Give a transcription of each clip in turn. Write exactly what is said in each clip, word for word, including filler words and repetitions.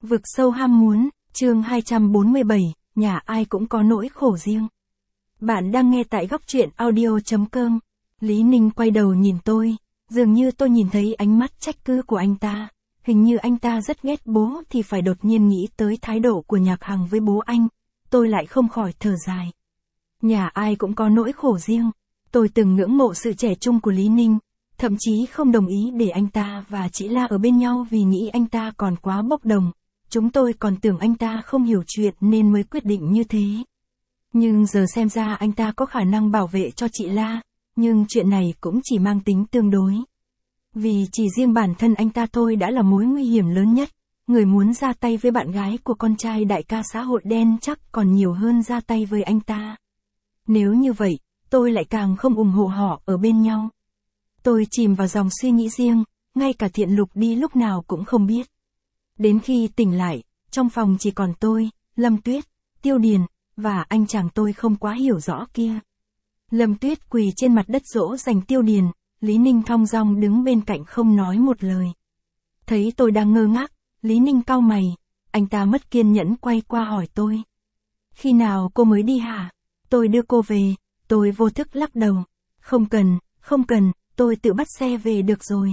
Vực sâu ham muốn, chương hai trăm bốn mươi bảy, nhà ai cũng có nỗi khổ riêng. Bạn đang nghe tại góc truyện audio.com. Lý Ninh quay đầu nhìn tôi, dường như tôi nhìn thấy ánh mắt trách cứ của anh ta. Hình như anh ta rất ghét bố thì phải đột nhiên nghĩ tới thái độ của Nhạc Hằng với bố anh. Tôi lại không khỏi thở dài. Nhà ai cũng có nỗi khổ riêng. Tôi từng ngưỡng mộ sự trẻ trung của Lý Ninh. Thậm chí không đồng ý để anh ta và chị La ở bên nhau vì nghĩ anh ta còn quá bốc đồng. Chúng tôi còn tưởng anh ta không hiểu chuyện nên mới quyết định như thế. Nhưng giờ xem ra anh ta có khả năng bảo vệ cho chị La, nhưng chuyện này cũng chỉ mang tính tương đối. Vì chỉ riêng bản thân anh ta thôi đã là mối nguy hiểm lớn nhất, người muốn ra tay với bạn gái của con trai đại ca xã hội đen chắc còn nhiều hơn ra tay với anh ta. Nếu như vậy, tôi lại càng không ủng hộ họ ở bên nhau. Tôi chìm vào dòng suy nghĩ riêng, ngay cả Thiện Lục đi lúc nào cũng không biết. Đến khi tỉnh lại, trong phòng chỉ còn tôi, Lâm Tuyết, Tiêu Điền, và anh chàng tôi không quá hiểu rõ kia. Lâm Tuyết quỳ trên mặt đất dỗ dành Tiêu Điền, Lý Ninh thong dong đứng bên cạnh không nói một lời. Thấy tôi đang ngơ ngác, Lý Ninh cau mày, anh ta mất kiên nhẫn quay qua hỏi tôi. Khi nào cô mới đi hả? Tôi đưa cô về, tôi vô thức lắc đầu. Không cần, không cần, tôi tự bắt xe về được rồi.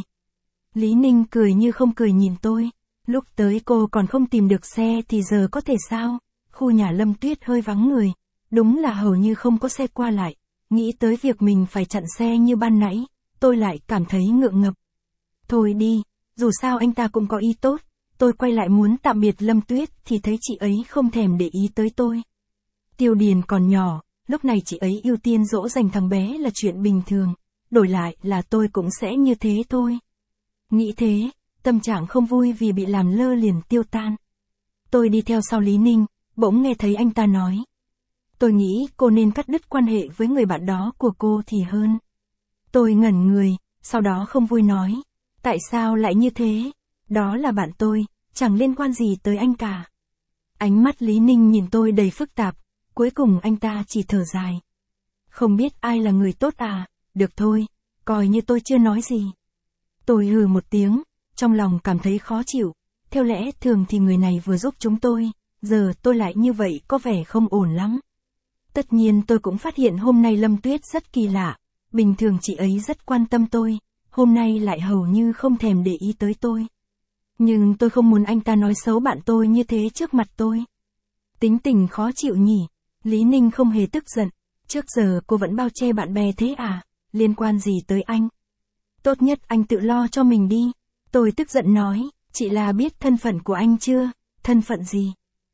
Lý Ninh cười như không cười nhìn tôi. Lúc tới cô còn không tìm được xe thì giờ có thể sao? Khu nhà Lâm Tuyết hơi vắng người, đúng là hầu như không có xe qua lại. Nghĩ tới việc mình phải chặn xe như ban nãy, tôi lại cảm thấy ngượng ngập. Thôi đi, dù sao anh ta cũng có ý tốt. Tôi quay lại muốn tạm biệt Lâm Tuyết thì thấy chị ấy không thèm để ý tới tôi. Tiêu Điền còn nhỏ, lúc này chị ấy ưu tiên dỗ dành thằng bé là chuyện bình thường. Đổi lại là tôi cũng sẽ như thế thôi. Nghĩ thế, tâm trạng không vui vì bị làm lơ liền tiêu tan. Tôi đi theo sau Lý Ninh, bỗng nghe thấy anh ta nói. Tôi nghĩ cô nên cắt đứt quan hệ với người bạn đó của cô thì hơn. Tôi ngẩn người, sau đó không vui nói. Tại sao lại như thế? Đó là bạn tôi, chẳng liên quan gì tới anh cả. Ánh mắt Lý Ninh nhìn tôi đầy phức tạp, cuối cùng anh ta chỉ thở dài. Không biết ai là người tốt à? Được thôi, coi như tôi chưa nói gì. Tôi hừ một tiếng, trong lòng cảm thấy khó chịu. Theo lẽ thường thì người này vừa giúp chúng tôi, giờ tôi lại như vậy có vẻ không ổn lắm. Tất nhiên tôi cũng phát hiện hôm nay Lâm Tuyết rất kỳ lạ. Bình thường chị ấy rất quan tâm tôi, hôm nay lại hầu như không thèm để ý tới tôi. Nhưng tôi không muốn anh ta nói xấu bạn tôi như thế trước mặt tôi. Tính tình khó chịu nhỉ. Lý Ninh không hề tức giận. Trước giờ cô vẫn bao che bạn bè thế à? Liên quan gì tới anh? Tốt nhất anh tự lo cho mình đi. Tôi tức giận nói, chị là biết thân phận của anh chưa? Thân phận gì?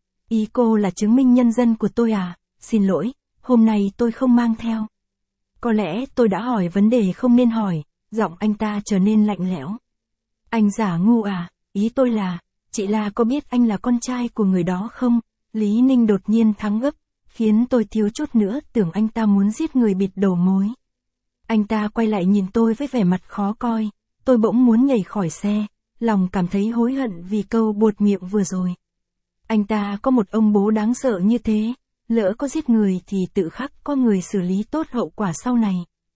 Ý cô là chứng minh nhân dân của tôi à? Xin lỗi, hôm nay tôi không mang theo. Có lẽ tôi đã hỏi vấn đề không nên hỏi, giọng anh ta trở nên lạnh lẽo. Anh giả ngu à? Ý tôi là, chị là có biết anh là con trai của người đó không? Lý Ninh đột nhiên thắng gấp, khiến tôi thiếu chút nữa tưởng anh ta muốn giết người bịt đầu mối. Anh ta quay lại nhìn tôi với vẻ mặt khó coi, tôi bỗng muốn nhảy khỏi xe, lòng cảm thấy hối hận vì câu buột miệng vừa rồi. Anh ta có một ông bố đáng sợ như thế, lỡ có giết người thì tự khắc có người xử lý tốt hậu quả sau này.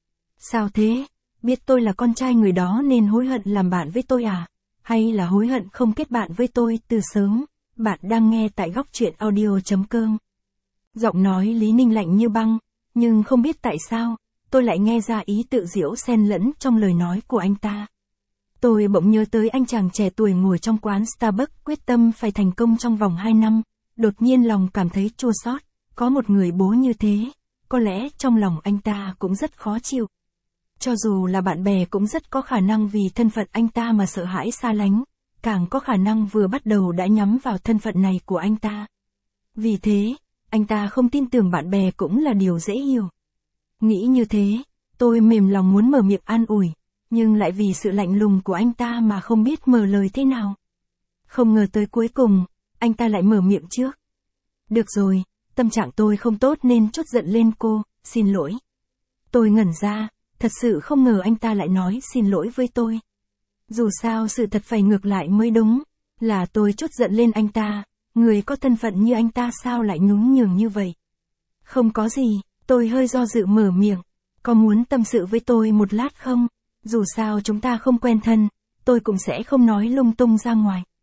Sao thế? Biết tôi là con trai người đó nên hối hận làm bạn với tôi à? Hay là hối hận không kết bạn với tôi từ sớm? Bạn đang nghe tại góc truyện audio.com. Giọng nói Lý Ninh lạnh như băng, nhưng không biết tại sao, tôi lại nghe ra ý tự giễu xen lẫn trong lời nói của anh ta. Tôi bỗng nhớ tới anh chàng trẻ tuổi ngồi trong quán Starbucks quyết tâm phải thành công trong vòng hai năm, đột nhiên lòng cảm thấy chua xót, có một người bố như thế, có lẽ trong lòng anh ta cũng rất khó chịu. Cho dù là bạn bè cũng rất có khả năng vì thân phận anh ta mà sợ hãi xa lánh, càng có khả năng vừa bắt đầu đã nhắm vào thân phận này của anh ta. Vì thế, anh ta không tin tưởng bạn bè cũng là điều dễ hiểu. Nghĩ như thế, tôi mềm lòng muốn mở miệng an ủi, nhưng lại vì sự lạnh lùng của anh ta mà không biết mở lời thế nào. Không ngờ tới cuối cùng, anh ta lại mở miệng trước. Được rồi, tâm trạng tôi không tốt nên trút giận lên cô, xin lỗi. Tôi ngẩn ra, thật sự không ngờ anh ta lại nói xin lỗi với tôi. Dù sao sự thật phải ngược lại mới đúng, là tôi trút giận lên anh ta, người có thân phận như anh ta sao lại nhún nhường như vậy. Không có gì, tôi hơi do dự mở miệng, có muốn tâm sự với tôi một lát không? Dù sao chúng ta không quen thân, tôi cũng sẽ không nói lung tung ra ngoài.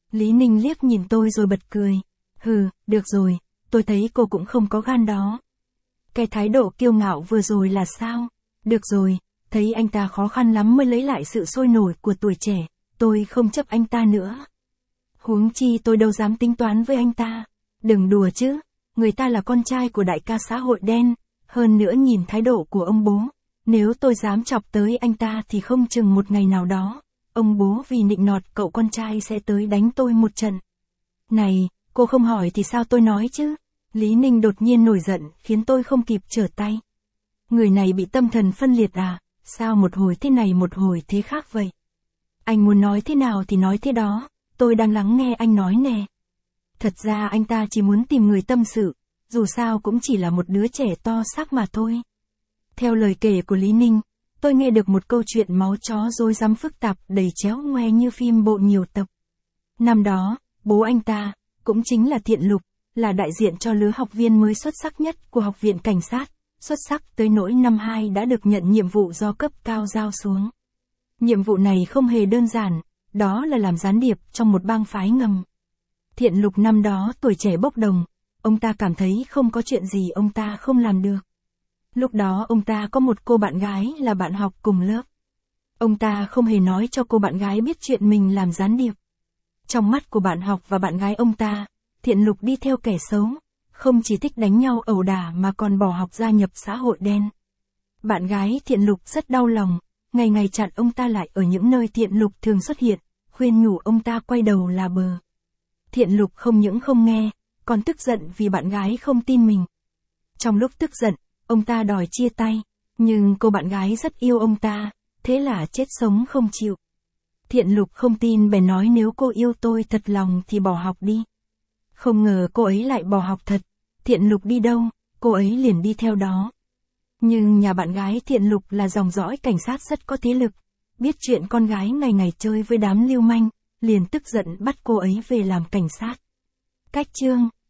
Lý Ninh liếc nhìn tôi rồi bật cười. Hừ, được rồi, tôi thấy cô cũng không có gan đó. Cái thái độ kiêu ngạo vừa rồi là sao? Được rồi, thấy anh ta khó khăn lắm mới lấy lại sự sôi nổi của tuổi trẻ, tôi không chấp anh ta nữa. Huống chi tôi đâu dám tính toán với anh ta. Đừng đùa chứ, người ta là con trai của đại ca xã hội đen, hơn nữa nhìn thái độ của ông bố. Nếu tôi dám chọc tới anh ta thì không chừng một ngày nào đó, ông bố vì nịnh nọt cậu con trai sẽ tới đánh tôi một trận. Này, cô không hỏi thì sao tôi nói chứ? Lý Ninh đột nhiên nổi giận khiến tôi không kịp trở tay. Người này bị tâm thần phân liệt à? Sao một hồi thế này một hồi thế khác vậy? Anh muốn nói thế nào thì nói thế đó, tôi đang lắng nghe anh nói nè. Thật ra anh ta chỉ muốn tìm người tâm sự, dù sao cũng chỉ là một đứa trẻ to xác mà thôi. Theo lời kể của Lý Ninh, tôi nghe được một câu chuyện máu chó rối rắm phức tạp đầy chéo ngoe như phim bộ nhiều tập. Năm đó, bố anh ta, cũng chính là Thiện Lục, là đại diện cho lứa học viên mới xuất sắc nhất của Học viện Cảnh sát, xuất sắc tới nỗi năm hai đã được nhận nhiệm vụ do cấp cao giao xuống. Nhiệm vụ này không hề đơn giản, đó là làm gián điệp trong một bang phái ngầm. Thiện Lục năm đó tuổi trẻ bốc đồng, ông ta cảm thấy không có chuyện gì ông ta không làm được. Lúc đó ông ta có một cô bạn gái là bạn học cùng lớp. Ông ta không hề nói cho cô bạn gái biết chuyện mình làm gián điệp. Trong mắt của bạn học và bạn gái ông ta, Thiện Lục đi theo kẻ xấu, không chỉ thích đánh nhau ẩu đả mà còn bỏ học gia nhập xã hội đen. Bạn gái Thiện Lục rất đau lòng, ngày ngày chặn ông ta lại ở những nơi Thiện Lục thường xuất hiện, khuyên nhủ ông ta quay đầu là bờ. Thiện Lục không những không nghe, còn tức giận vì bạn gái không tin mình. Trong lúc tức giận, ông ta đòi chia tay, nhưng cô bạn gái rất yêu ông ta, thế là chết sống không chịu. Thiện Lục không tin bèn nói nếu cô yêu tôi thật lòng thì bỏ học đi. Không ngờ cô ấy lại bỏ học thật, Thiện Lục đi đâu, cô ấy liền đi theo đó. Nhưng nhà bạn gái Thiện Lục là dòng dõi cảnh sát rất có thế lực, biết chuyện con gái ngày ngày chơi với đám lưu manh, liền tức giận bắt cô ấy về làm cảnh sát. Cách chương